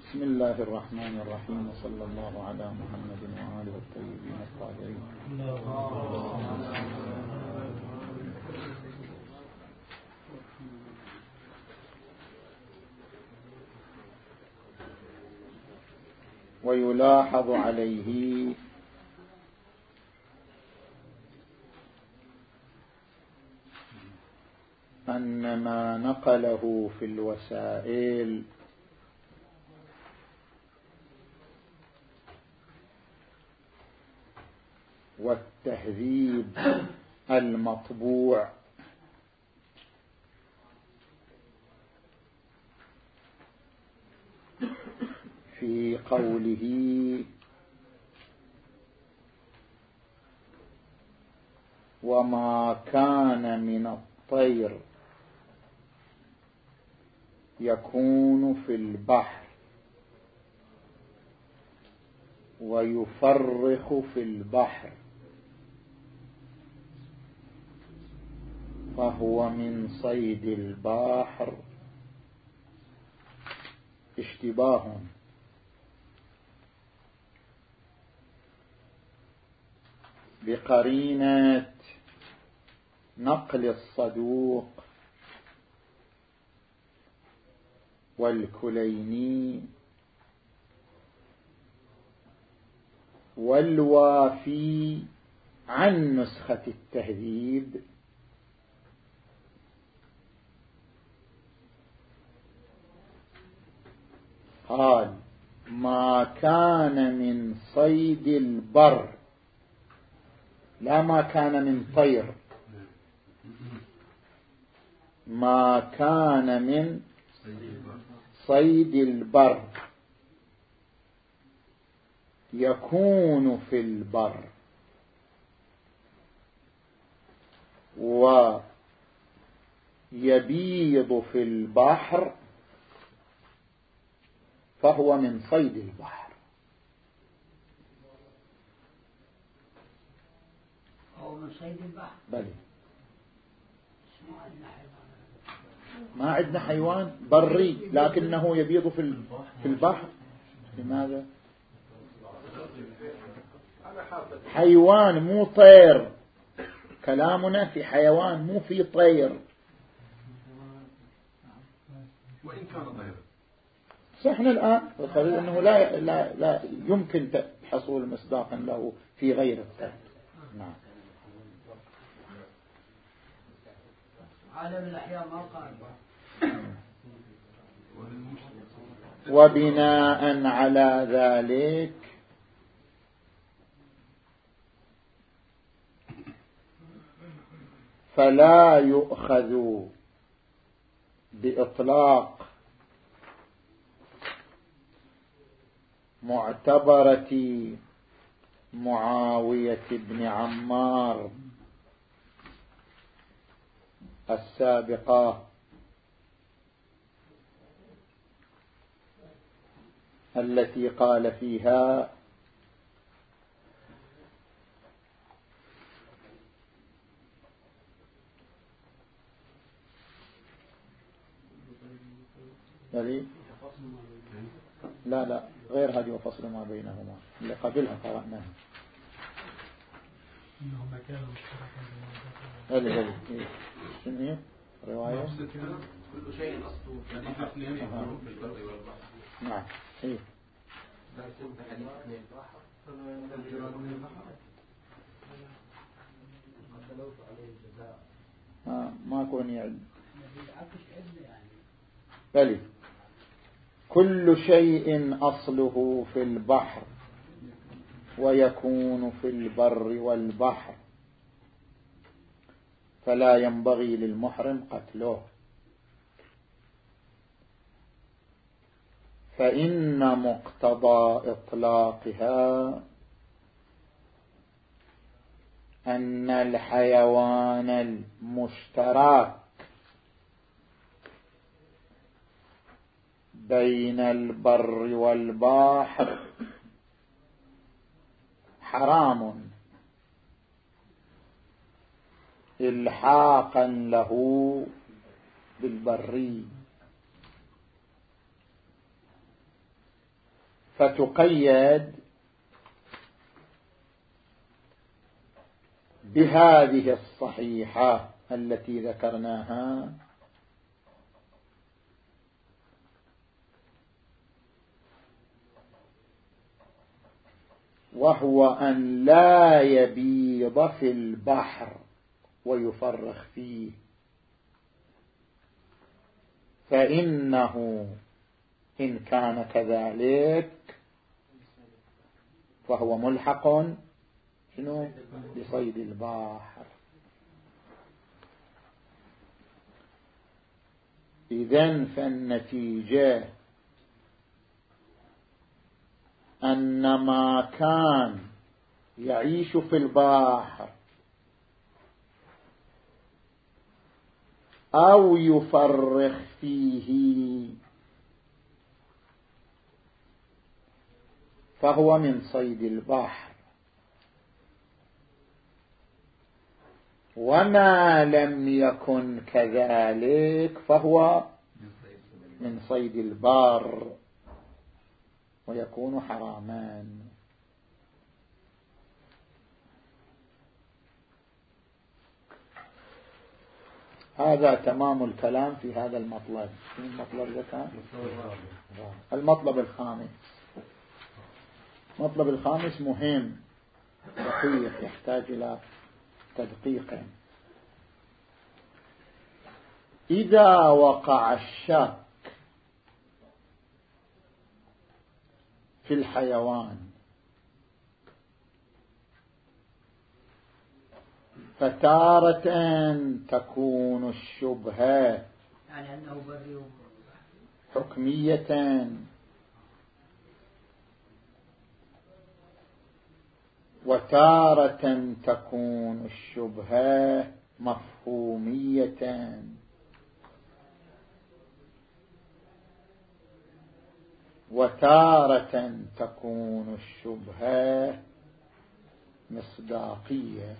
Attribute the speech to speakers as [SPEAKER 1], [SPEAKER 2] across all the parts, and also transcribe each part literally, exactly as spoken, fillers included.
[SPEAKER 1] بسم الله الرحمن الرحيم، وصلى الله على محمد وآله الطيبين الطاهرين. ويلاحظ عليه أن ما نقله في الوسائل والتهذيب المطبوع في قوله وما كان من الطير يكون في البحر ويفرخ في البحر فهو من صيد البحر اشتباه بقرينة نقل الصدوق والكليني والوافي عن نسخة التهذيب قال ما كان من صيد البر، لا ما كان من طير، ما كان من صيد البر يكون في البر ويبيض في البحر فهو من صيد البحر.
[SPEAKER 2] هو من صيد البحر.
[SPEAKER 1] بلى ما عندنا حيوان بري لكنه يبيض في في البحر. لماذا؟ حيوان مو طير، كلامنا في حيوان مو في طير.
[SPEAKER 3] وإن كان طير
[SPEAKER 1] صحنا الآن الخبير أنه لا, لا, لا يمكن حصول مصداقا له في غير الطير. نعم.
[SPEAKER 2] عالم الأحياء ما قال.
[SPEAKER 1] وبناء على ذلك فلا يؤخذ بإطلاق معتبرة معاوية بن عمار السابقة التي قال فيها لا لا غير هذه وفصل ما بينهما اللي قبلها قرأناها.
[SPEAKER 4] إنهما كانوا مشتركا
[SPEAKER 1] هذه هذه شنو هي رواية
[SPEAKER 3] كل شيء أصله حديث اثنين يكون في البر والبحر.
[SPEAKER 1] نعم إيه
[SPEAKER 3] حديث اثنين
[SPEAKER 1] آه ما كون يعني بل كل شيء أصله في البحر ويكون في البر والبحر فلا ينبغي للمحرم قتله، فإن مقتضى إطلاقها أن الحيوان المشترك بين البر والبحر حرام إلحاقا له بالبري. فتقيد بهذه الصحيحة التي ذكرناها، وهو أن لا يبيض في البحر ويفرخ فيه، فإنه إن كان كذلك فهو ملحق شنو بصيد البحر. إذن فالنتيجة أن ما كان يعيش في البحر أو يفرخ فيه فهو من صيد البحر، وما لم يكن كذلك فهو من صيد البر ويكون حرامان. هذا تمام الكلام في هذا المطلب. المطلب ذكر المطلب الخامس. المطلب الخامس مهم دقيق يحتاج إلى تدقيق. إذا وقع الشك في الحيوان فتارة تكون الشبهة
[SPEAKER 2] يعني أنه بري
[SPEAKER 1] حكمية، وتارة تكون الشبهة مفهومية، وتارة تكون الشبهة مصداقية.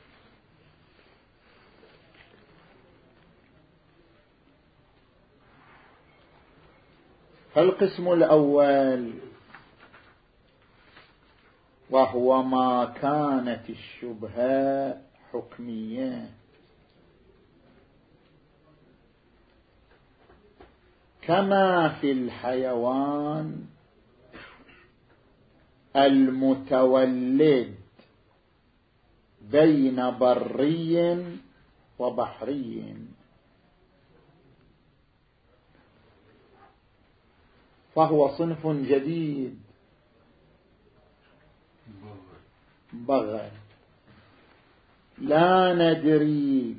[SPEAKER 1] فالقسم الأول وهو ما كانت الشبهة حكمية، كما في الحيوان المتولد بين بري وبحري، فهو صنف جديد بغل، لا ندري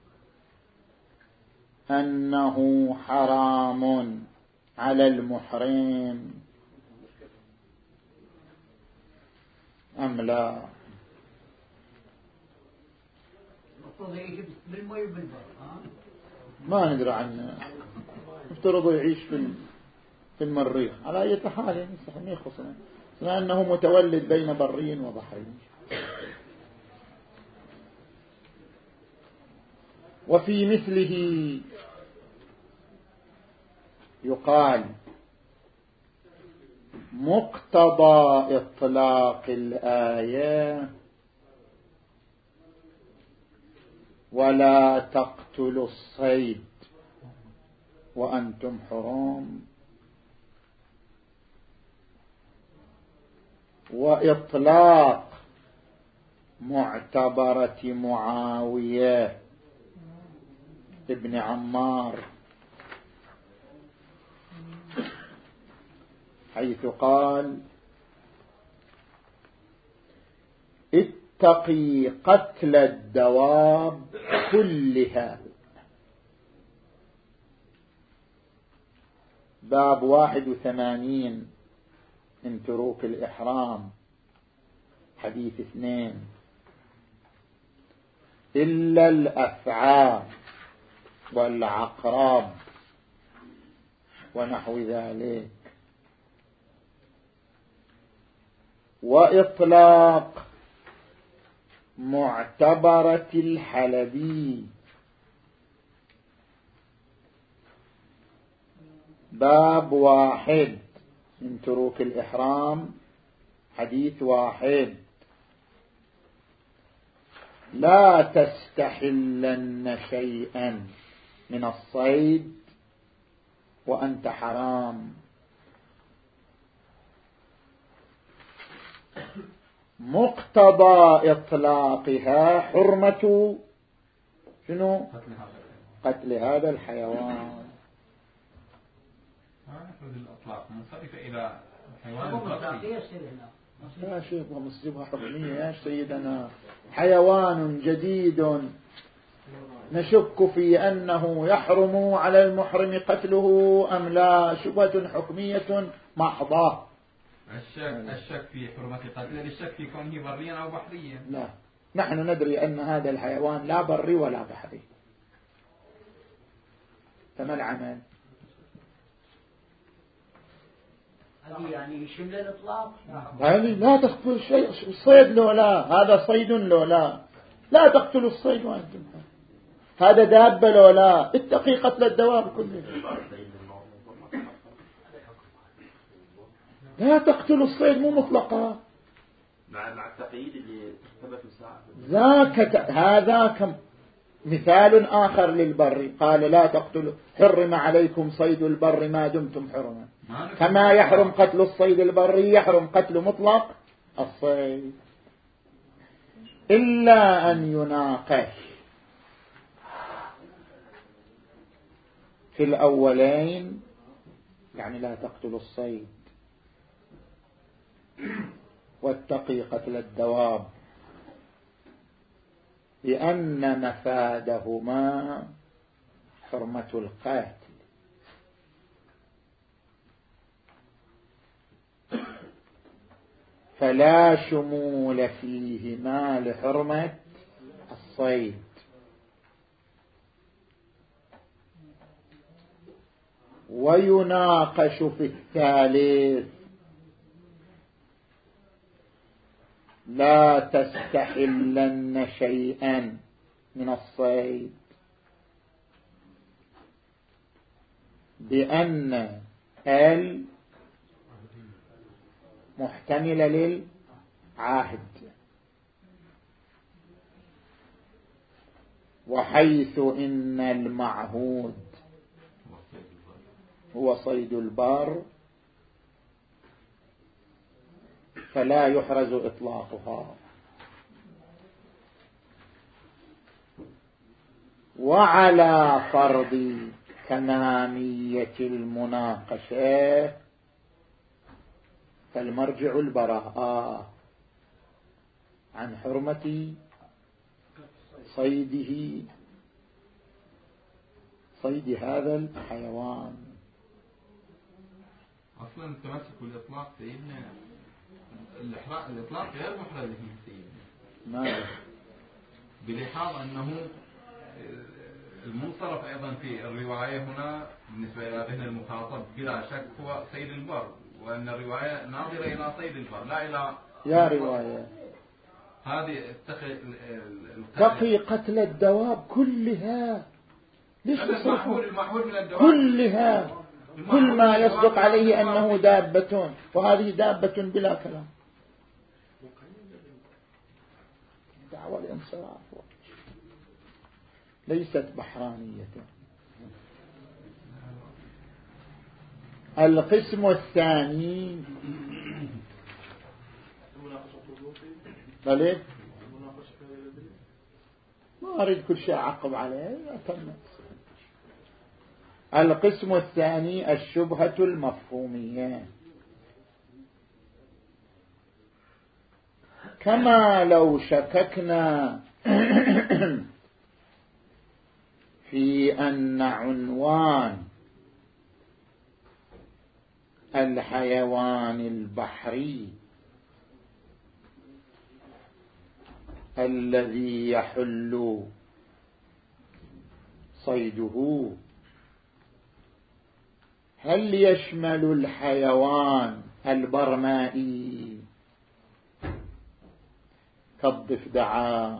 [SPEAKER 1] أنه حرام على المحرم أم لا. ما ندري عنه، افترضوا يعيش في في المريخ على أي حال يعني يخصنا، لأنه متولد بين بري وبحري. وفي مثله يقال مقتضى إطلاق الآية ولا تقتلوا الصيد وأنتم حرم، وإطلاق معتبرة معاوية ابن عمار حيث قال اتقي قتل الدواب كلها، باب واحد وثمانين من تروك الإحرام حديث اثنين، إلا الأفعى والعقرب ونحو ذلك. وإطلاق معتبرة الحلبي باب واحد من تروك الإحرام حديث واحد: لا تستحلن شيئا من الصيد وأنت حرام. مقتضى إطلاقها حرمة شنو؟ قتل هذا الحيوان.
[SPEAKER 4] الأطلاق منصرفة إلى حيوان
[SPEAKER 1] لا شيء ومصيبها حكمية يا سيدنا. حيوان جديد نشك في أنه يحرم على المحرم قتله أم لا، شبهة حكمية محضة.
[SPEAKER 4] الشك, الشك في حرمة قتله للشك في كونه بريا أو بحريا.
[SPEAKER 1] لا، نحن ندري أن هذا الحيوان لا بري ولا بحري، فما العمل؟
[SPEAKER 2] هذه يعني شمل الإطلاق.
[SPEAKER 1] هذه لا تقتل شيء الصيد لو لا، هذا صيد لو لا، لا تقتلوا الصيد وأنتم، هذا دابة لو لا، اتقي قتل الدواب كلها. لا تقتلوا الصيد مو مطلقة،
[SPEAKER 3] مع مع التقييد اللي ثبت في الساعة.
[SPEAKER 1] ذاك هذا كم مثال آخر للبر، قال لا تقتلوا، حرم عليكم صيد البر ما دمتم حرما، كما يحرم قتل الصيد البري يحرم قتل مطلق الصيد، إلا أن يناقش في الأولين، يعني لا تقتلوا الصيد واتقي قتل الدواب، لأن مفادهما حرمة القاتل. فلا شمول فيهما لحرمة الصيد. ويناقش في الثالث: لا تستحلن شيئا من الصيد، بأن ال محتملة للعهد، وحيث إن المعهود هو صيد البر فلا يحرز إطلاقها. وعلى فرض تمامية المناقشة فالمرجع البراءة عن حرمة صيده، صيد هذا الحيوان.
[SPEAKER 4] أصلا التمسك بالإطلاق سيدنا الإطلاق غير محرز من سيدنا،
[SPEAKER 1] ماذا؟
[SPEAKER 4] بلحاظ أنه المنصرف أيضا في الرواية هنا بالنسبة إلى ذهن المخاطب بلا شك هو صيد البر، وأن الرواية ناظرة إلى صيد البر لا إلى
[SPEAKER 1] يا رواية
[SPEAKER 4] هذه
[SPEAKER 1] تقي قتل الدواب كلها، ليش
[SPEAKER 4] المحمول المحمول من الدواب
[SPEAKER 1] كلها، كل ما يصدق عليه أنه دابة، وهذه دابة بلا كلام. دعوة الانصراف ليست بحرانية. القسم الثاني بلى ما أريد كل شيء أعقب عليه. القسم الثاني الشبهة المفهومية، كما لو شككنا في أن عنوان الحيوان البحري الذي يحل صيده هل يشمل الحيوان البرمائي كالضفدع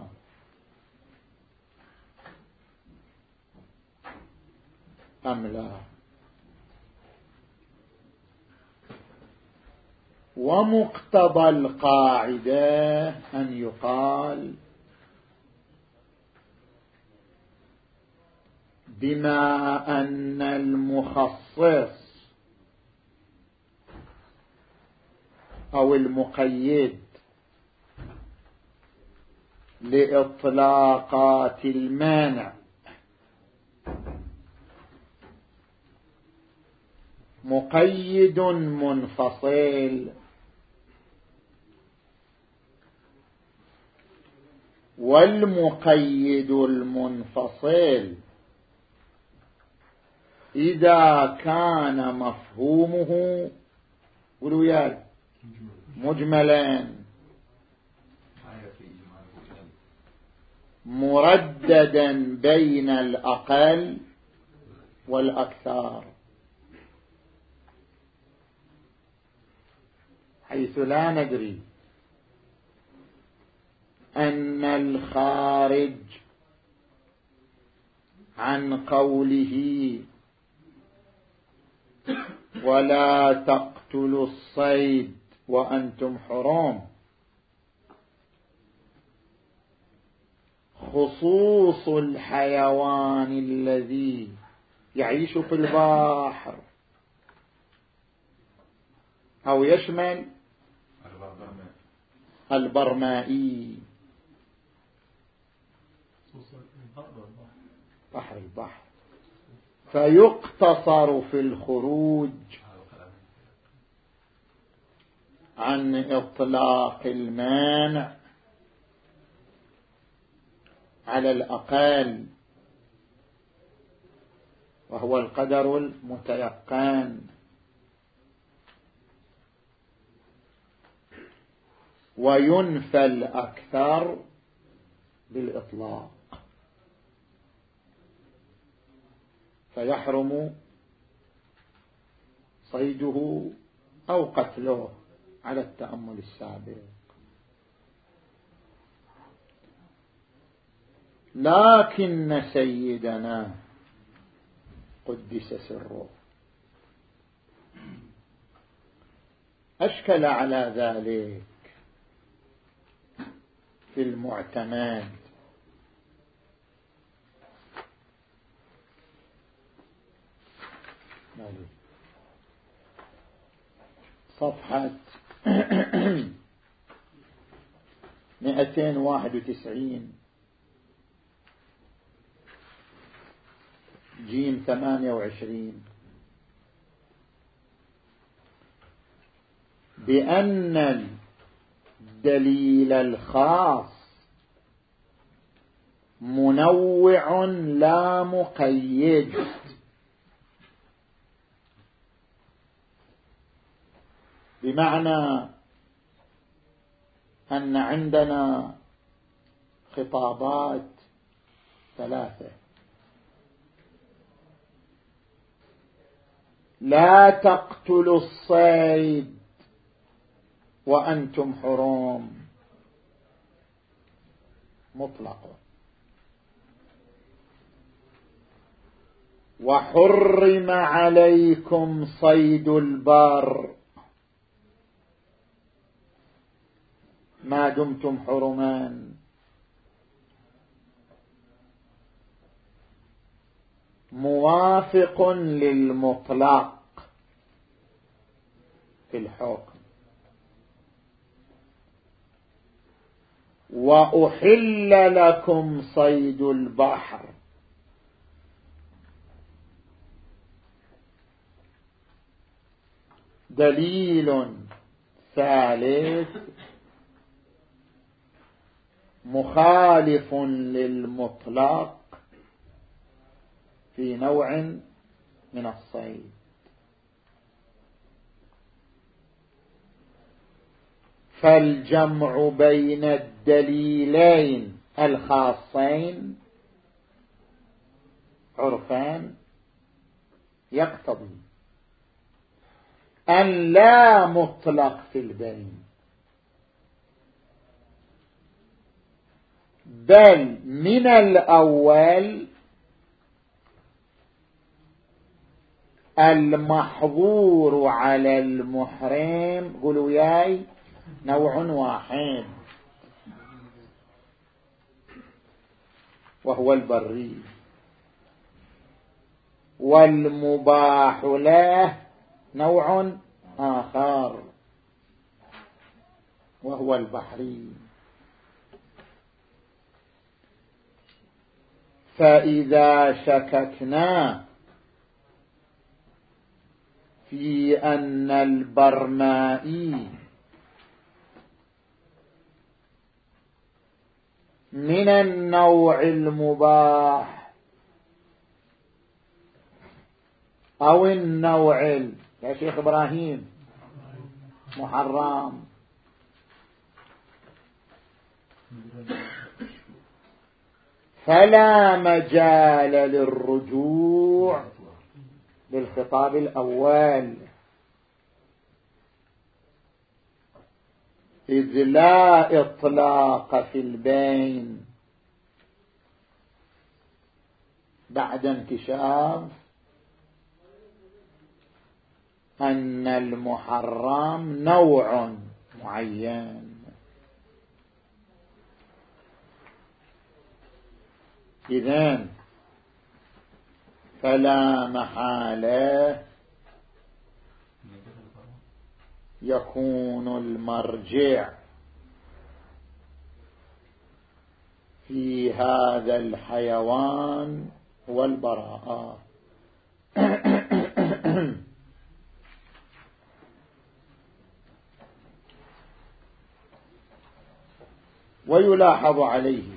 [SPEAKER 1] أم لا؟ ومقتضى القاعدة أن يقال بما أن المخصص أو المقيد لإطلاقات المانع مقيد منفصل، والمقيد المنفصل إذا كان مفهومه قولوا مجملا مرددا بين الأقل والأكثر، حيث لا ندري أن الخارج عن قوله ولا تقتلوا الصيد وأنتم حرم خصوص الحيوان الذي يعيش في البحر أو يشمل البرمائي بحر البحر، فيقتصر في الخروج عن إطلاق المانع على الأقل وهو القدر المتيقن، وينفى الأكثر بالإطلاق، فيحرم صيده أو قتله على التأمل السابق. لكن سيدنا قدس سره أشكل على ذلك في المعتمد صفحة مئتين واحد وتسعين جيم ثمانية وعشرين بأن الدليل الخاص منوع لا مقيد، بمعنى أن عندنا خطابات ثلاثة: لا تقتلوا الصيد وأنتم حرم مطلق، وحرم عليكم صيد البر ما دمتم حرما موافق للمطلق في الحكم، وأحل لكم صيد البحر دليل ثالث مخالف للمطلق في نوع من الصيد. فالجمع بين الدليلين الخاصين عرفان يقتضي أن لا مطلق في البين، بل من الأول المحظور على المحرم قولوا ياي نوع واحد وهو البري، والمباح له نوع آخر وهو البحري. فإذا شككنا في أن البرمائي من النوع المباح أو النوع يا شيخ إبراهيم محرم، فلا مجال للرجوع للخطاب الأول، إذ لا إطلاق في البين بعد انكشاف أن المحرم نوع معين. إذن فلا محالة يكون المرجع في هذا الحيوان والبراءة. ويلاحظ عليه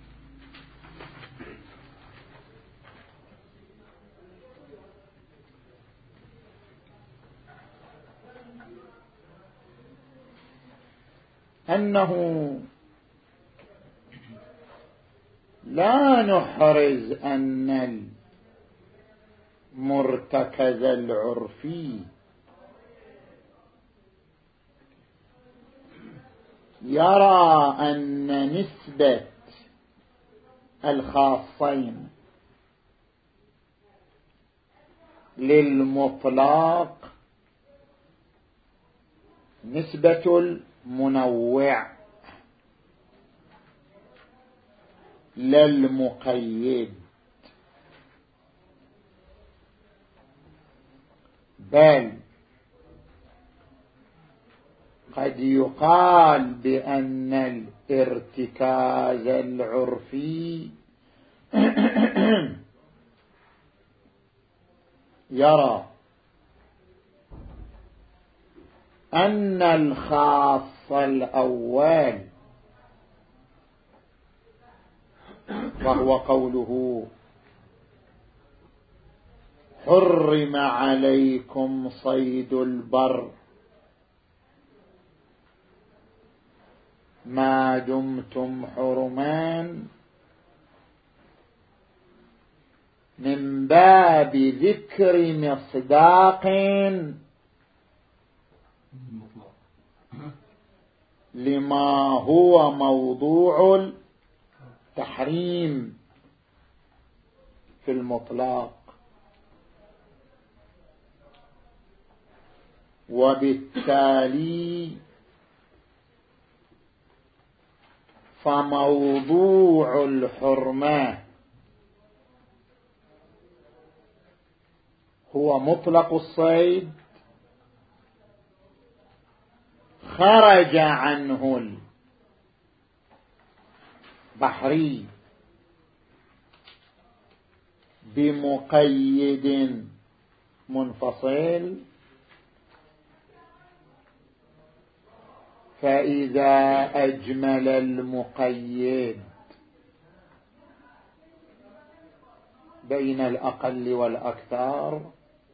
[SPEAKER 1] أنه لا نحرز أن المرتكز العرفي يرى أن نسبة الخاصين للمطلق نسبة المنوع للمقيد، بل قد يقال بأن الارتكاز العرفي يرى أن الخاص الأول وهو قوله حرم عليكم صيد البر ما دمتم حرمان، من باب ذكر مصداق لما هو موضوع التحريم في المطلق، وبالتالي فموضوع الحرمة هو مطلق الصيد خرج عنه البحري بمقيد منفصل، فإذا أجمل المقيد بين الأقل والأكثر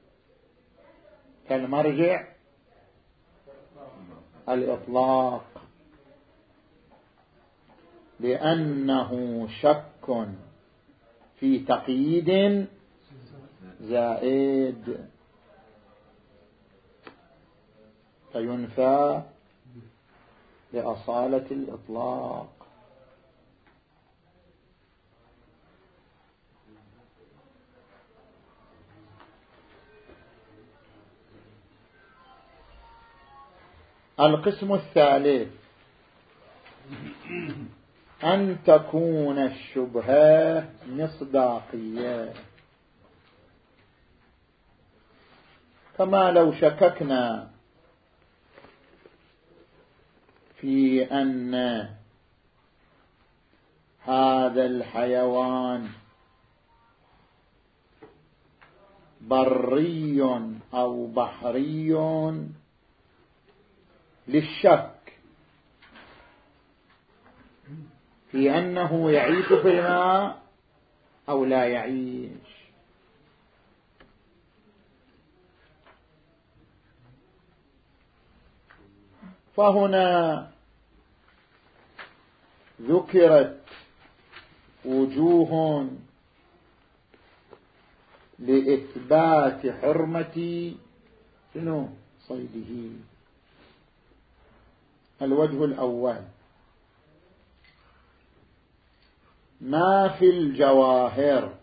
[SPEAKER 1] كالمرجع الإطلاق، لأنه شك في تقييد زائد فينفى لأصالة الإطلاق. القسم الثالث أن تكون الشبهة مصداقية، كما لو شككنا في أن هذا الحيوان بري أو بحري للشك في أنه يعيش في الماء أو لا يعيش. فهنا ذكرت وجوه لإثبات حرمة شنو صيده. الوجه الأول ما في الجواهر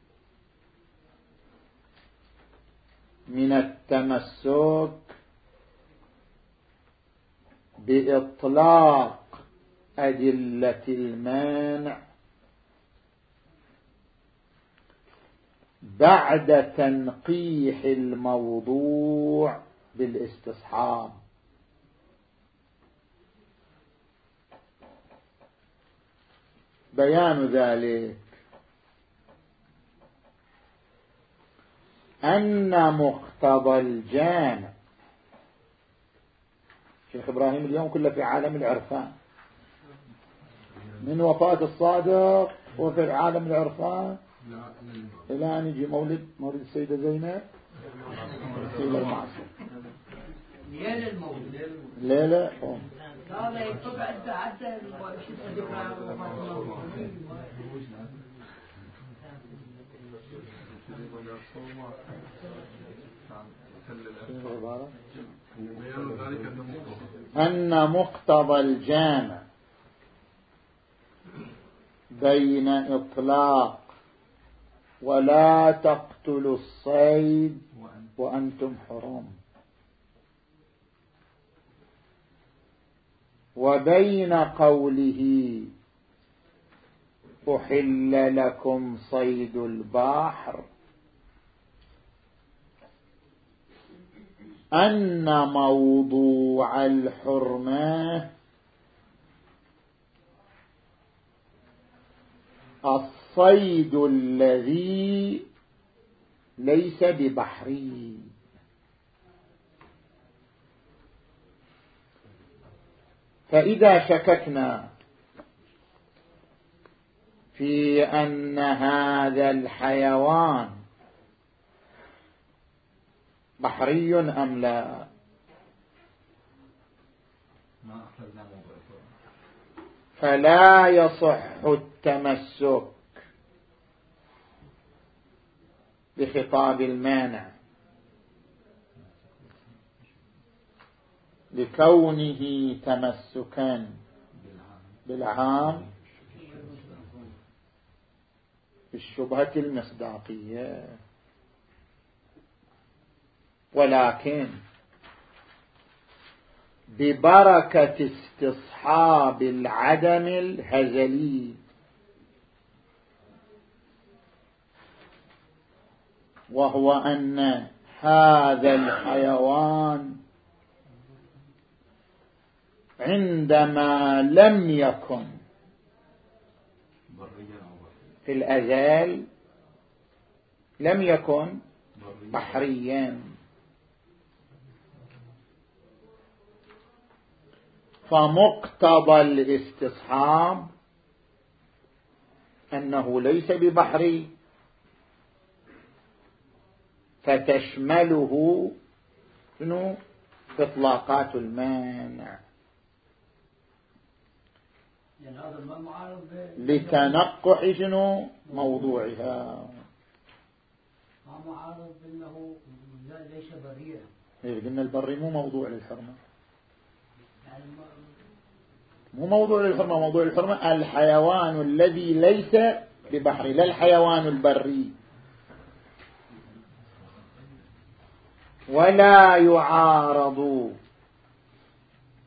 [SPEAKER 1] من التمسك بإطلاق أدلة المانع بعد تنقيح الموضوع بالاستصحاب. بيان ذلك أن مقتضى الجامع، شيخ إبراهيم اليوم كله في عالم العرفان، من وفاة الصادق وفي عالم العرفان إلى أن يجي مولد مولد السيدة زينب إلى المعصر
[SPEAKER 2] ليلة المولد
[SPEAKER 1] ليلة قوم
[SPEAKER 2] لا لا يكتب عدة عدة
[SPEAKER 1] أن مقتضى الجامع بين إطلاق ولا تقتلوا الصيد وأنتم حرم وبين قوله أحل لكم صيد البحر أن موضوع الحرمة الصيد الذي ليس ببحري. فإذا شككنا في أن هذا الحيوان بحري أم لا، فلا يصح التمسك بخطاب المانع لكونه تمسكا بالعام بالشبهة المصداقية، ولكن ببركة استصحاب العدم الهزلي، وهو أن هذا الحيوان عندما لم يكن في الأزل لم يكن بحريا، فمقتضى الاستصحاب أنه ليس ببحري، فتشمله شنو إطلاقات المانع لتنقح شنو موضوعها.
[SPEAKER 2] ما معارض انه ليس بريئا.
[SPEAKER 1] إيه قلنا البري مو موضوع للحرمة، مو موضوع للحرمة. موضوع الحرمة الحيوان الذي ليس ببحري، لا الحيوان البري. ولا يعارض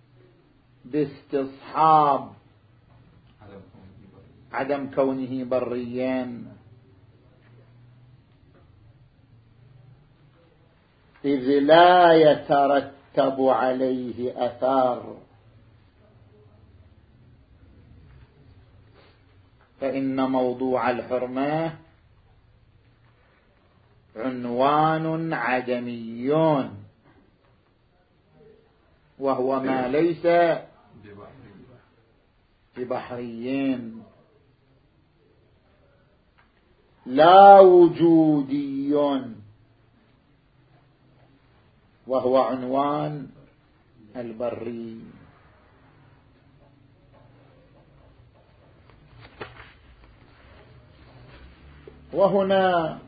[SPEAKER 1] باستصحاب عدم كونه بريا، إذ لا يترتب عليه أثار، فإن موضوع الحرمة عنوان عدمي وهو ما ليس ببحريين، لا وجودي وهو عنوان البري. وهنا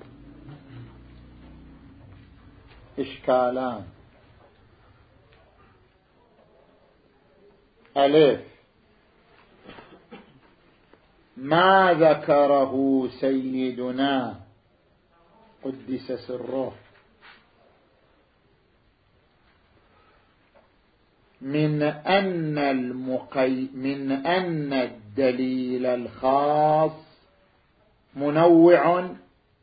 [SPEAKER 1] إشكالان: ألف، ما ذكره سيدنا قدس سره من أن المقي من أن الدليل الخاص منوع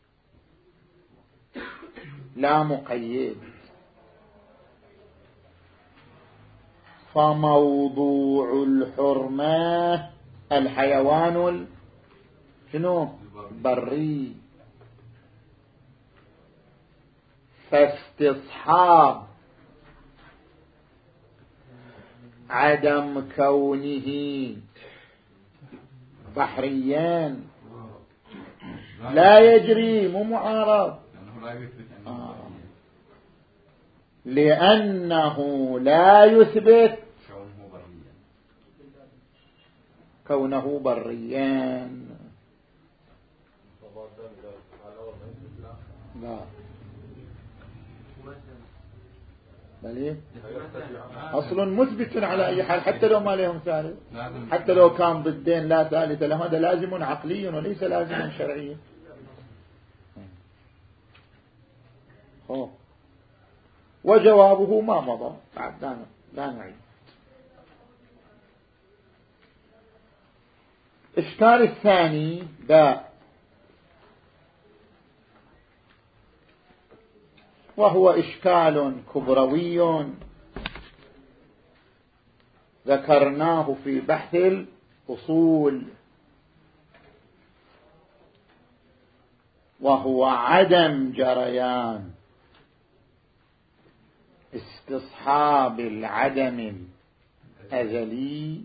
[SPEAKER 1] لا مقيد، فموضوع الحرمة الحيوان شنو؟ بري، فاستصحاب عدم كونه بحريا لا يجري، مو معارض، آه. لأنه لا يثبت كونه بريا. لا بل أصل مثبت على أي حال، حتى لو ما لهم ثالث، حتى لو كان ضدين لا ثالث لهم، هذا لازم عقلي وليس لازم شرعي. وجوابه ما مضى، بعد لا نعيد. الإشكال الثاني باء، وهو إشكال كبروي ذكرناه في بحث الأصول، وهو عدم جريان استصحاب العدم الأزلي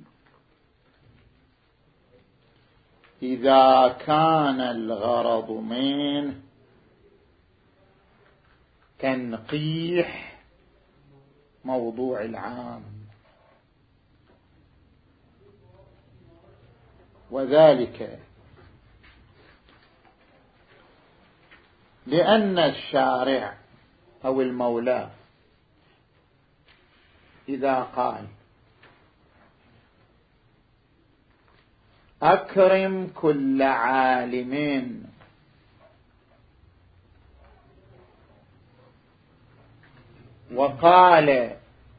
[SPEAKER 1] إذا كان الغرض منه تنقيح موضوع العام، وذلك لأن الشارع أو المولى إذا قال أكرم كل عالم وقال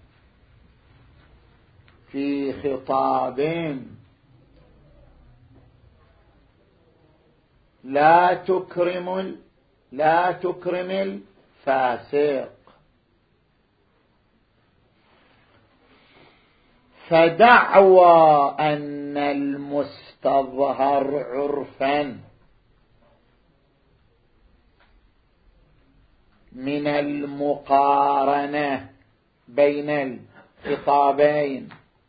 [SPEAKER 1] في خطاب لا تكرم لا تكرم الفاسق، فدعوى أن المستظهر عرفا من المقارنة بين الخطابين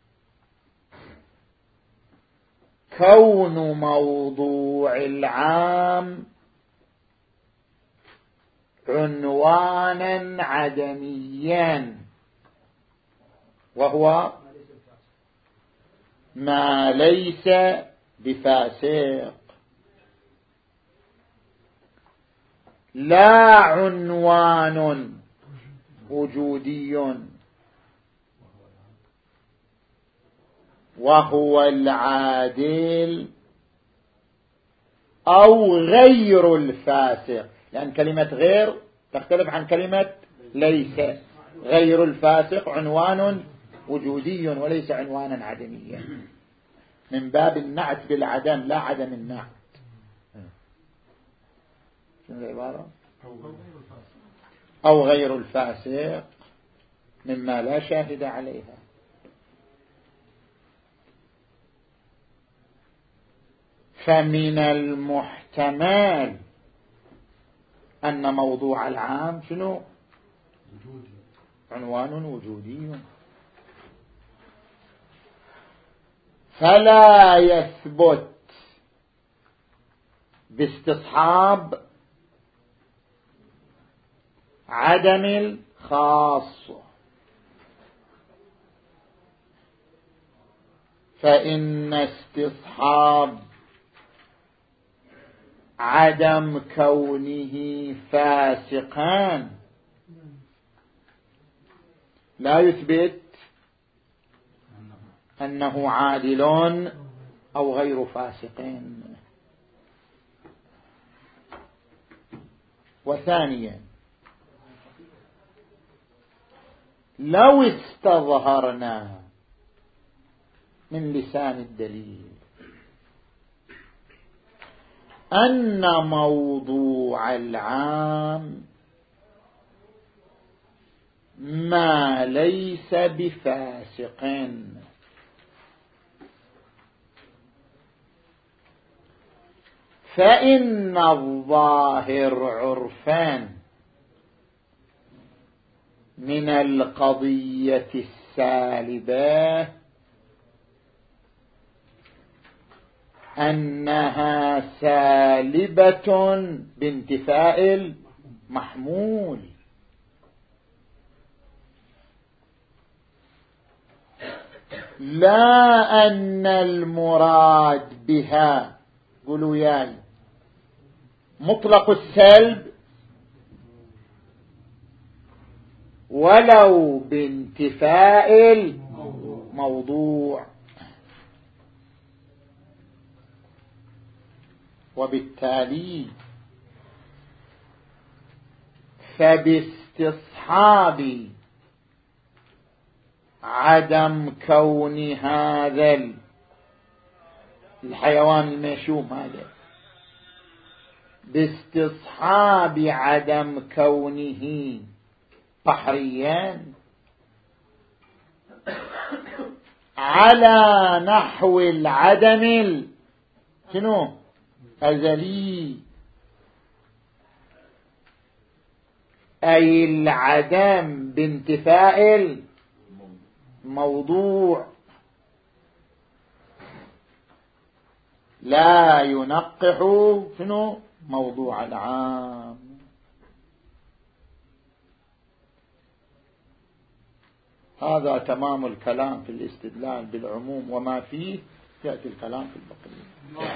[SPEAKER 1] كون موضوع العام عنوانا عدميا، وهو ما ليس بفاسق، لا عنوان وجودي وهو العادل أو غير الفاسق، لأن كلمة غير تختلف عن كلمة ليس. غير الفاسق عنوان وجودي وليس عنوانا عدميا، من باب النعت بالعدم لا عدم النعت. شنو العبارة؟ أو غير الفاسق مما لا شاهد عليها. فمن المحتمل أن موضوع العام شنو؟ عنوان وجودي، فلا يثبت باستصحاب عدم الخاص، فإن استصحاب عدم كونه فاسقا لا يثبت أنه عادل أو غير فاسق. وثانيا لو استظهرنا من لسان الدليل أن موضوع العام ما ليس بفاسق، فإن الظاهر عرفان من القضية السالبة أنها سالبة بانتفاء المحمول، لا أن المراد بها قولوا ياي مطلق السلب ولو بانتفاء الموضوع. وبالتالي فباستصحاب عدم كون هذا الحيوان المشوم هذا، باستصحاب عدم كونه بحريا على نحو العدم شنو أزلي، أي العدم بانتفاء الموضوع لا ينقح شنو موضوع العام. هذا تمام الكلام في الاستدلال بالعموم، وما فيه يأتي الكلام في البقية.